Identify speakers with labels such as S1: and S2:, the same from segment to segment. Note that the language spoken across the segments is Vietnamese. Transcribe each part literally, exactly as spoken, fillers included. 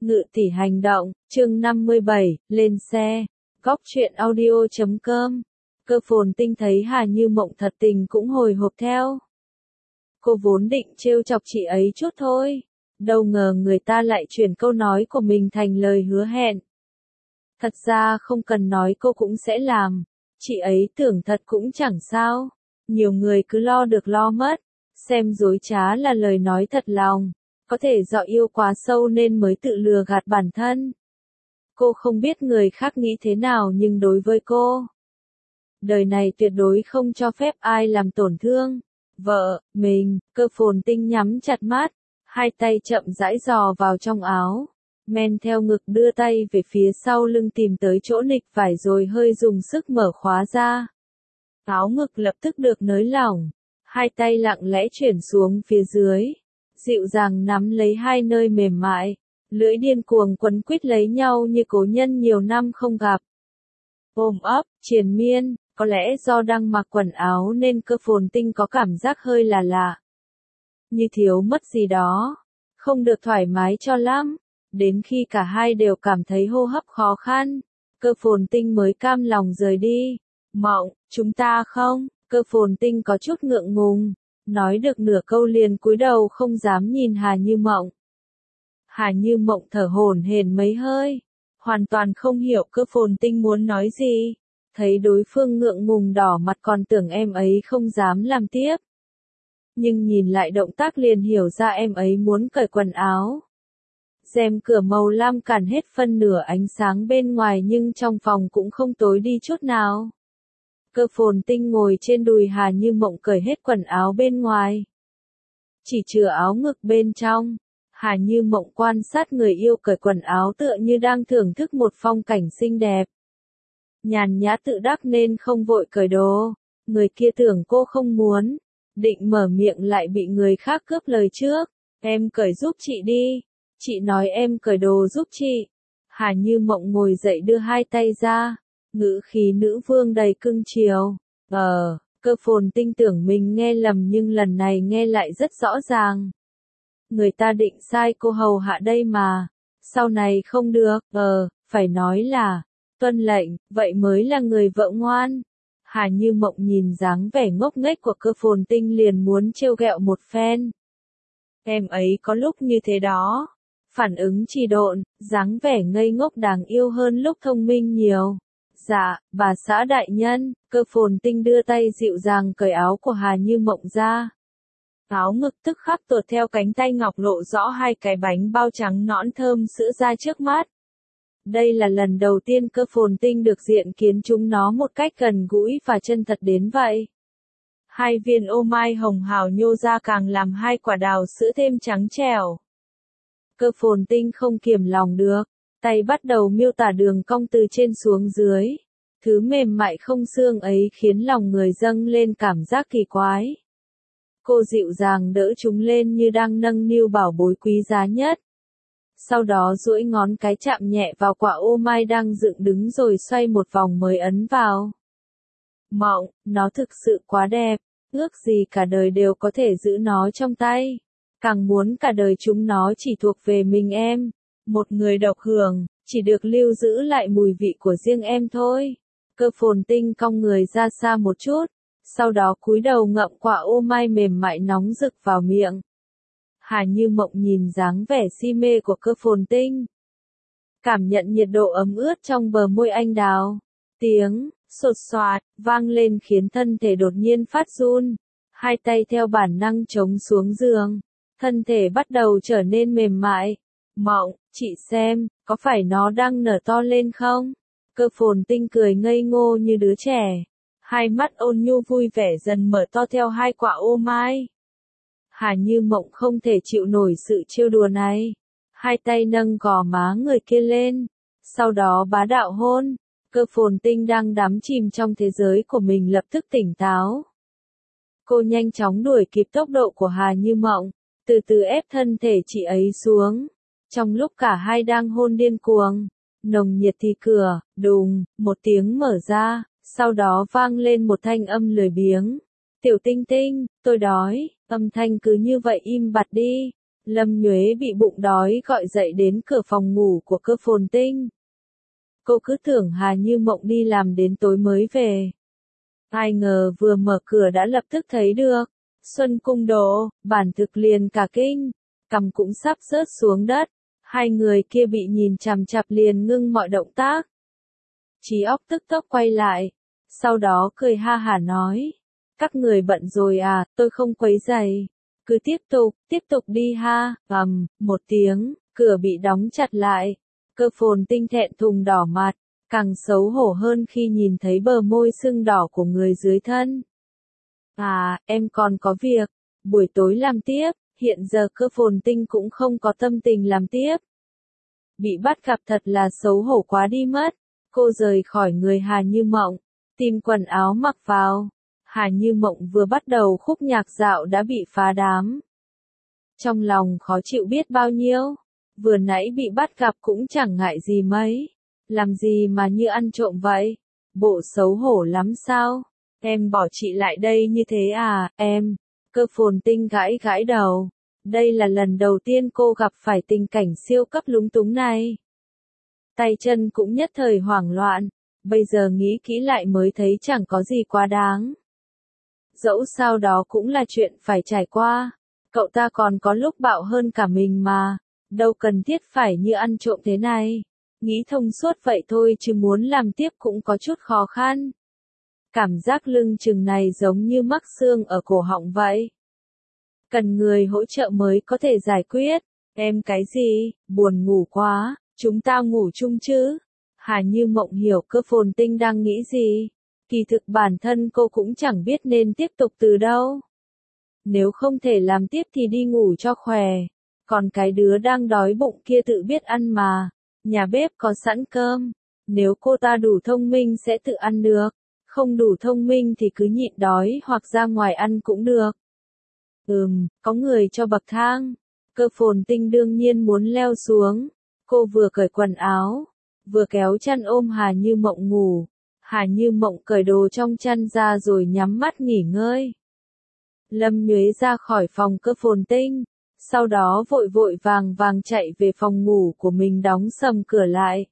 S1: Ngự tỷ hành động, chương năm mươi bảy, lên xe. Góc truyện audio chấm com. Cơ Phồn Tinh thấy Hà Như Mộng thật tình cũng hồi hộp theo. Cô vốn định trêu chọc chị ấy chút thôi, đâu ngờ người ta lại chuyển câu nói của mình thành lời hứa hẹn. Thật ra không cần nói cô cũng sẽ làm, chị ấy tưởng thật cũng chẳng sao. Nhiều người cứ lo được lo mất, xem dối trá là lời nói thật lòng. Có thể do yêu quá sâu nên mới tự lừa gạt bản thân. Cô không biết người khác nghĩ thế nào nhưng đối với cô, đời này tuyệt đối không cho phép ai làm tổn thương vợ mình. Cơ Phồn Tinh nhắm chặt mắt, hai tay chậm rãi dò vào trong áo, men theo ngực đưa tay về phía sau lưng tìm tới chỗ nịch vải rồi hơi dùng sức mở khóa ra. Áo ngực lập tức được nới lỏng, hai tay lặng lẽ chuyển xuống phía dưới, dịu dàng nắm lấy hai nơi mềm mại, lưỡi điên cuồng quấn quýt lấy nhau như cố nhân nhiều năm không gặp. Ôm ấp, triền miên, có lẽ do đang mặc quần áo nên Cơ Phồn Tinh có cảm giác hơi là lạ. Như thiếu mất gì đó, không được thoải mái cho lắm. Đến khi cả hai đều cảm thấy hô hấp khó khăn, Cơ Phồn Tinh mới cam lòng rời đi. Mộng, chúng ta không? Cơ Phồn Tinh có chút ngượng ngùng. Nói được nửa câu liền cúi đầu không dám nhìn Hà Như Mộng. Hà Như Mộng thở hổn hển mấy hơi, hoàn toàn không hiểu Cơ Phồn Tinh muốn nói gì. Thấy đối phương ngượng ngùng đỏ mặt còn tưởng em ấy không dám làm tiếp. Nhưng nhìn lại động tác liền hiểu ra em ấy muốn cởi quần áo. Rèm cửa màu lam cản hết phân nửa ánh sáng bên ngoài nhưng trong phòng cũng không tối đi chút nào. Cơ Phồn Tinh ngồi trên đùi Hà Như Mộng cởi hết quần áo bên ngoài, chỉ chừa áo ngực bên trong. Hà Như Mộng quan sát người yêu cởi quần áo tựa như đang thưởng thức một phong cảnh xinh đẹp. Nhàn nhã tự đắc nên không vội cởi đồ. Người kia tưởng cô không muốn, định mở miệng lại bị người khác cướp lời trước. Em cởi giúp chị đi. Chị nói em cởi đồ giúp chị. Hà Như Mộng ngồi dậy đưa hai tay ra, ngữ khí nữ vương đầy cưng chiều. Ờ, Cơ Phồn Tinh tưởng mình nghe lầm nhưng lần này nghe lại rất rõ ràng. Người ta định sai cô hầu hạ đây mà. Sau này không được, ờ, phải nói là tuân lệnh, vậy mới là người vợ ngoan. Hà Như Mộng nhìn dáng vẻ ngốc nghếch của Cơ Phồn Tinh liền muốn trêu ghẹo một phen. Em ấy có lúc như thế đó, phản ứng trì độn, dáng vẻ ngây ngốc đáng yêu hơn lúc thông minh nhiều. Dạ, bà xã đại nhân. Cơ Phồn Tinh đưa tay dịu dàng cởi áo của Hà Như Mộng ra. Áo ngực tức khắc tuột theo cánh tay ngọc lộ rõ hai cái bánh bao trắng nõn thơm sữa ra trước mắt. Đây là lần đầu tiên Cơ Phồn Tinh được diện kiến chúng nó một cách gần gũi và chân thật đến vậy. Hai viên ô mai hồng hào nhô ra càng làm hai quả đào sữa thêm trắng trẻo. Cơ Phồn Tinh không kiềm lòng được, tay bắt đầu miêu tả đường cong từ trên xuống dưới. Thứ mềm mại không xương ấy khiến lòng người dâng lên cảm giác kỳ quái. Cô dịu dàng đỡ chúng lên như đang nâng niu bảo bối quý giá nhất. Sau đó duỗi ngón cái chạm nhẹ vào quả ô mai đang dựng đứng rồi xoay một vòng mới ấn vào. Mộng, nó thực sự quá đẹp, ước gì cả đời đều có thể giữ nó trong tay. Càng muốn cả đời chúng nó chỉ thuộc về mình em. Một người độc hưởng, chỉ được lưu giữ lại mùi vị của riêng em thôi. Cơ Phồn Tinh cong người ra xa một chút, sau đó cúi đầu ngậm quả ô mai mềm mại nóng rực vào miệng. Hà Như Mộng nhìn dáng vẻ si mê của Cơ Phồn Tinh, cảm nhận nhiệt độ ấm ướt trong bờ môi anh đào. Tiếng sột soạt vang lên khiến thân thể đột nhiên phát run, hai tay theo bản năng chống xuống giường, thân thể bắt đầu trở nên mềm mại. Mộng, chị xem, có phải nó đang nở to lên không? Cơ Phồn Tinh cười ngây ngô như đứa trẻ, hai mắt ôn nhu vui vẻ dần mở to theo hai quả ô mai. Hà Như Mộng không thể chịu nổi sự trêu đùa này, hai tay nâng gò má người kia lên, sau đó bá đạo hôn. Cơ Phồn Tinh đang đắm chìm trong thế giới của mình lập tức tỉnh táo. Cô nhanh chóng đuổi kịp tốc độ của Hà Như Mộng, từ từ ép thân thể chị ấy xuống. Trong lúc cả hai đang hôn điên cuồng, nồng nhiệt thì cửa, đùng, một tiếng mở ra, sau đó vang lên một thanh âm lười biếng. Tiểu Tinh Tinh, tôi đói. Âm thanh cứ như vậy im bặt đi. Lâm Nhuế bị bụng đói gọi dậy đến cửa phòng ngủ của Cơ Phồn Tinh. Cô cứ tưởng Hà Như Mộng đi làm đến tối mới về. Ai ngờ vừa mở cửa đã lập tức thấy được Xuân Cung Đồ, bản thực liền cả kinh, cằm cũng sắp rớt xuống đất. Hai người kia bị nhìn chằm chằm liền ngưng mọi động tác. Trí óc tức tốc quay lại, sau đó cười ha hả nói, các người bận rồi à, tôi không quấy rầy, cứ tiếp tục, tiếp tục đi ha. Ầm, một tiếng, cửa bị đóng chặt lại. Cơ Phồn Tinh thẹn thùng đỏ mặt, càng xấu hổ hơn khi nhìn thấy bờ môi sưng đỏ của người dưới thân. À, em còn có việc, buổi tối làm tiếp. Hiện giờ Cơ Phồn Tinh cũng không có tâm tình làm tiếp. Bị bắt gặp thật là xấu hổ quá đi mất. Cô rời khỏi người Hà Như Mộng, tìm quần áo mặc vào. Hà Như Mộng vừa bắt đầu khúc nhạc dạo đã bị phá đám. Trong lòng khó chịu biết bao nhiêu. Vừa nãy bị bắt gặp cũng chẳng ngại gì mấy. Làm gì mà như ăn trộm vậy? Bộ xấu hổ lắm sao? Em bỏ chị lại đây như thế à, em? Cơ Phồn Tinh gãi gãi đầu. Đây là lần đầu tiên cô gặp phải tình cảnh siêu cấp lúng túng này. Tay chân cũng nhất thời hoảng loạn. Bây giờ nghĩ kỹ lại mới thấy chẳng có gì quá đáng. Dẫu sao đó cũng là chuyện phải trải qua. Cậu ta còn có lúc bạo hơn cả mình mà. Đâu cần thiết phải như ăn trộm thế này. Nghĩ thông suốt vậy thôi chứ muốn làm tiếp cũng có chút khó khăn. Cảm giác lưng chừng này giống như mắc xương ở cổ họng vậy. Cần người hỗ trợ mới có thể giải quyết. Em cái gì, buồn ngủ quá, chúng ta ngủ chung chứ? Hà Như Mộng hiểu Cơ Phồn Tinh đang nghĩ gì. Kỳ thực bản thân cô cũng chẳng biết nên tiếp tục từ đâu. Nếu không thể làm tiếp thì đi ngủ cho khỏe. Còn cái đứa đang đói bụng kia tự biết ăn mà. Nhà bếp có sẵn cơm. Nếu cô ta đủ thông minh sẽ tự ăn được. Không đủ thông minh thì cứ nhịn đói hoặc ra ngoài ăn cũng được. Ừm, có người cho bậc thang. Cơ Phồn Tinh đương nhiên muốn leo xuống. Cô vừa cởi quần áo, vừa kéo chăn ôm Hà Như Mộng ngủ. Hà Như Mộng cởi đồ trong chăn ra rồi nhắm mắt nghỉ ngơi. Lâm Nhuế ra khỏi phòng Cơ Phồn Tinh, sau đó vội vội vàng vàng chạy về phòng ngủ của mình đóng sầm cửa lại.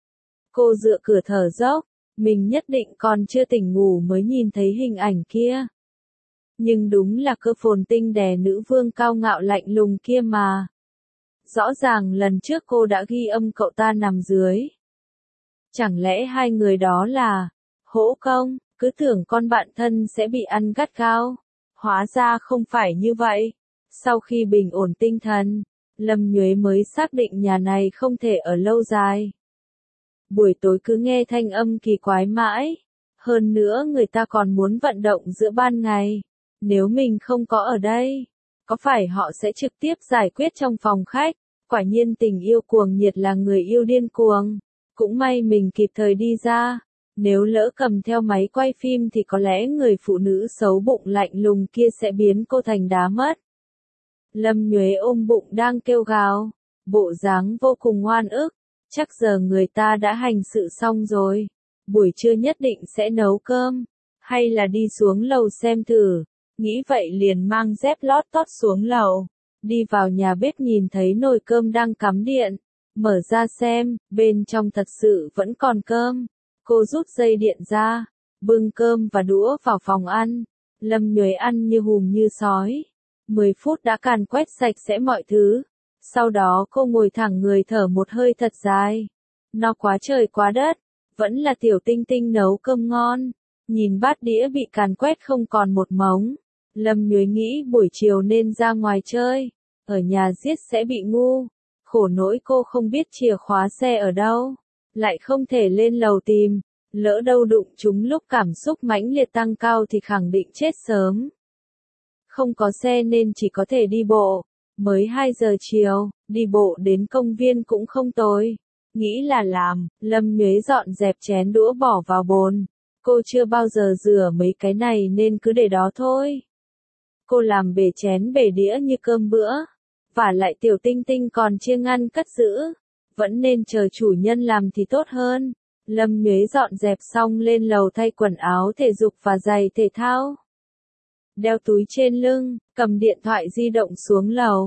S1: Cô dựa cửa thở dốc, mình nhất định còn chưa tỉnh ngủ mới nhìn thấy hình ảnh kia. Nhưng đúng là Cơ Phồn Tinh đè nữ vương cao ngạo lạnh lùng kia mà. Rõ ràng lần trước cô đã ghi âm cậu ta nằm dưới. Chẳng lẽ hai người đó là hỗ công, cứ tưởng con bạn thân sẽ bị ăn gắt gao. Hóa ra không phải như vậy. Sau khi bình ổn tinh thần, Lâm Nhuế mới xác định nhà này không thể ở lâu dài. Buổi tối cứ nghe thanh âm kỳ quái mãi. Hơn nữa người ta còn muốn vận động giữa ban ngày. Nếu mình không có ở đây, có phải họ sẽ trực tiếp giải quyết trong phòng khách? Quả nhiên tình yêu cuồng nhiệt là người yêu điên cuồng. Cũng may mình kịp thời đi ra. Nếu lỡ cầm theo máy quay phim thì có lẽ người phụ nữ xấu bụng lạnh lùng kia sẽ biến cô thành đá mất. Lâm Nhuế ôm bụng đang kêu gào. Bộ dáng vô cùng oan ức. Chắc giờ người ta đã hành sự xong rồi. Buổi trưa nhất định sẽ nấu cơm. Hay là đi xuống lầu xem thử. Nghĩ vậy liền mang dép lót tót xuống lầu. Đi vào nhà bếp nhìn thấy nồi cơm đang cắm điện. Mở ra xem, bên trong thật sự vẫn còn cơm. Cô rút dây điện ra, bưng cơm và đũa vào phòng ăn. Lâm Nhuế ăn như hùm như sói. mười phút đã càn quét sạch sẽ mọi thứ. Sau đó cô ngồi thẳng người thở một hơi thật dài. No quá trời quá đất. Vẫn là Tiểu Tinh Tinh nấu cơm ngon. Nhìn bát đĩa bị càn quét không còn một mống. Lâm Nhuế nghĩ buổi chiều nên ra ngoài chơi. Ở nhà giết sẽ bị ngu. Khổ nỗi cô không biết chìa khóa xe ở đâu. Lại không thể lên lầu tìm. Lỡ đâu đụng chúng lúc cảm xúc mãnh liệt tăng cao thì khẳng định chết sớm. Không có xe nên chỉ có thể đi bộ. Mới hai giờ chiều, đi bộ đến công viên cũng không tồi. Nghĩ là làm, Lâm Nhuế dọn dẹp chén đũa bỏ vào bồn. Cô chưa bao giờ rửa mấy cái này nên cứ để đó thôi. Cô làm bể chén bể đĩa như cơm bữa. Vả lại Tiểu Tinh Tinh còn chia ngăn cất giữ. Vẫn nên chờ chủ nhân làm thì tốt hơn. Lâm Nhuế dọn dẹp xong lên lầu thay quần áo thể dục và giày thể thao. Đeo túi trên lưng, cầm điện thoại di động xuống lầu.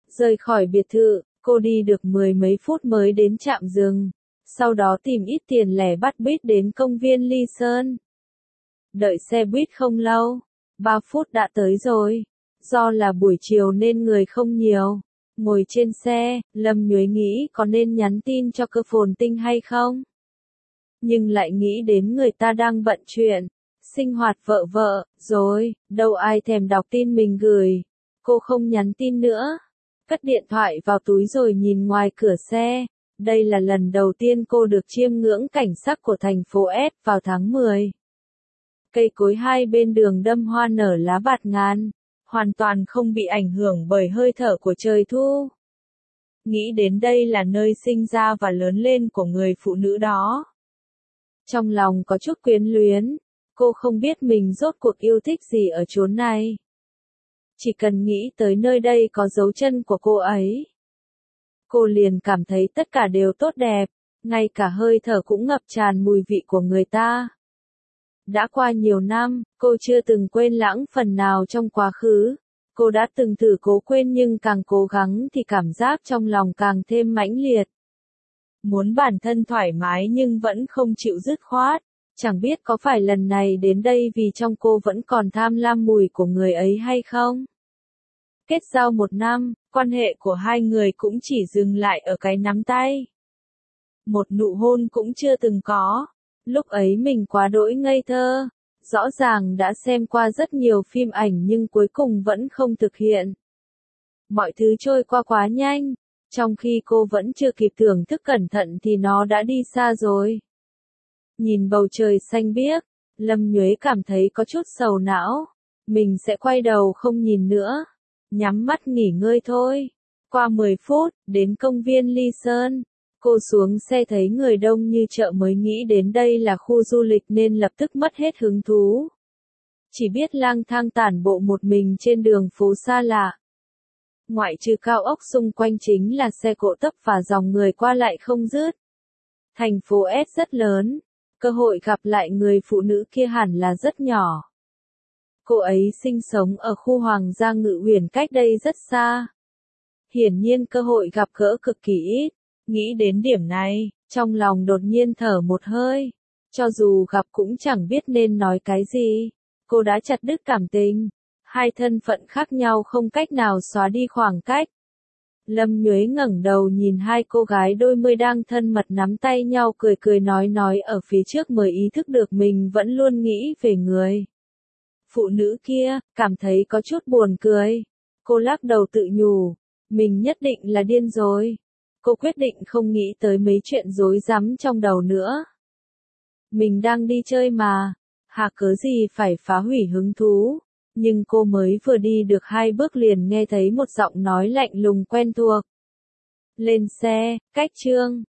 S1: Rời khỏi biệt thự, cô đi được mười mấy phút mới đến trạm dừng. Sau đó tìm ít tiền lẻ bắt buýt đến công viên Ly Sơn. Đợi xe buýt không lâu, ba phút đã tới rồi. Do là buổi chiều nên người không nhiều. Ngồi trên xe, Lâm Nhuế nghĩ có nên nhắn tin cho Cơ Phồn Tinh hay không? Nhưng lại nghĩ đến người ta đang bận chuyện, sinh hoạt vợ vợ, rồi, đâu ai thèm đọc tin mình gửi. Cô không nhắn tin nữa. Cất điện thoại vào túi rồi nhìn ngoài cửa xe. Đây là lần đầu tiên cô được chiêm ngưỡng cảnh sắc của thành phố S vào tháng mười. Cây cối hai bên đường đâm hoa nở lá bạt ngàn, hoàn toàn không bị ảnh hưởng bởi hơi thở của trời thu. Nghĩ đến đây là nơi sinh ra và lớn lên của người phụ nữ đó. Trong lòng có chút quyến luyến, cô không biết mình rốt cuộc yêu thích gì ở chốn này. Chỉ cần nghĩ tới nơi đây có dấu chân của cô ấy, cô liền cảm thấy tất cả đều tốt đẹp, ngay cả hơi thở cũng ngập tràn mùi vị của người ta. Đã qua nhiều năm, cô chưa từng quên lãng phần nào trong quá khứ. Cô đã từng thử cố quên nhưng càng cố gắng thì cảm giác trong lòng càng thêm mãnh liệt. Muốn bản thân thoải mái nhưng vẫn không chịu dứt khoát. Chẳng biết có phải lần này đến đây vì trong cô vẫn còn tham lam mùi của người ấy hay không? Kết giao một năm, quan hệ của hai người cũng chỉ dừng lại ở cái nắm tay. Một nụ hôn cũng chưa từng có. Lúc ấy mình quá đỗi ngây thơ. Rõ ràng đã xem qua rất nhiều phim ảnh nhưng cuối cùng vẫn không thực hiện. Mọi thứ trôi qua quá nhanh. Trong khi cô vẫn chưa kịp thưởng thức cẩn thận thì nó đã đi xa rồi. Nhìn bầu trời xanh biếc, Lâm Nhuế cảm thấy có chút sầu não. Mình sẽ quay đầu không nhìn nữa. Nhắm mắt nghỉ ngơi thôi. Qua mười phút, đến công viên Ly Sơn. Cô xuống xe thấy người đông như chợ mới nghĩ đến đây là khu du lịch nên lập tức mất hết hứng thú. Chỉ biết lang thang tản bộ một mình trên đường phố xa lạ. Ngoại trừ cao ốc xung quanh chính là xe cộ tấp và dòng người qua lại không dứt. Thành phố S rất lớn, cơ hội gặp lại người phụ nữ kia hẳn là rất nhỏ. Cô ấy sinh sống ở khu Hoàng gia Ngự Uyển cách đây rất xa. Hiển nhiên cơ hội gặp gỡ cực kỳ ít. Nghĩ đến điểm này, trong lòng đột nhiên thở một hơi. Cho dù gặp cũng chẳng biết nên nói cái gì. Cô đã chặt đứt cảm tình. Hai thân phận khác nhau không cách nào xóa đi khoảng cách. Lâm Nhuế ngẩng đầu nhìn hai cô gái đôi mươi đang thân mật nắm tay nhau cười cười nói nói ở phía trước mới ý thức được mình vẫn luôn nghĩ về người phụ nữ kia, cảm thấy có chút buồn cười. Cô lắc đầu tự nhủ, mình nhất định là điên rồi. Cô quyết định không nghĩ tới mấy chuyện rối rắm trong đầu nữa. Mình đang đi chơi mà, hà cớ gì phải phá hủy hứng thú. Nhưng cô mới vừa đi được hai bước liền nghe thấy một giọng nói lạnh lùng quen thuộc. Lên xe, cách chương.